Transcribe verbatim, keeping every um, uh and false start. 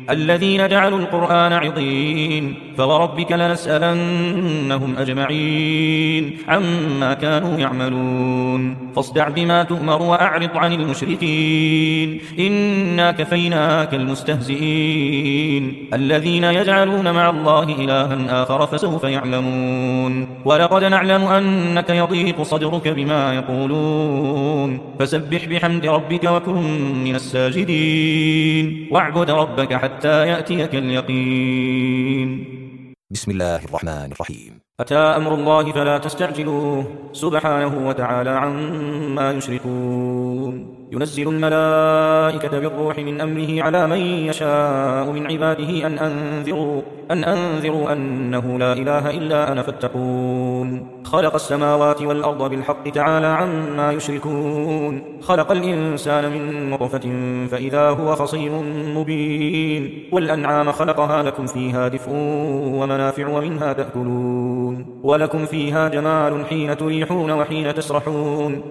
الذين جعلوا القرآن عضين فوربك لنسألنهم أجمعين عما كانوا يعملون فاصدع بما تؤمر وأعرض عن المشركين إنا كفيناك المستهزئين الذين يجعلون مع الله إلها آخر فسوف يعلمون ولقد نعلم أنك يضيق صدرك بما يقولون فسبح بحمد ربك وكن من الساجدين واعبد ربك حتى يأتيك اليقين. بسم الله الرحمن الرحيم. أتى أمر الله فلا تستعجلوه سبحانه وتعالى عما يشركون ينزل الملائكة بالروح من أمره على من يشاء من عباده أن أنذروا, أن أنذروا أنه لا إله إلا أنا فاتقون خلق السماوات والأرض بالحق تعالى عما يشركون خلق الإنسان من نطفة فإذا هو خصيم مبين والأنعام خلقها لكم فيها دفء ومنافع ومنها تأكلون ولكم فيها جمال حين تريحون وحين تسرحون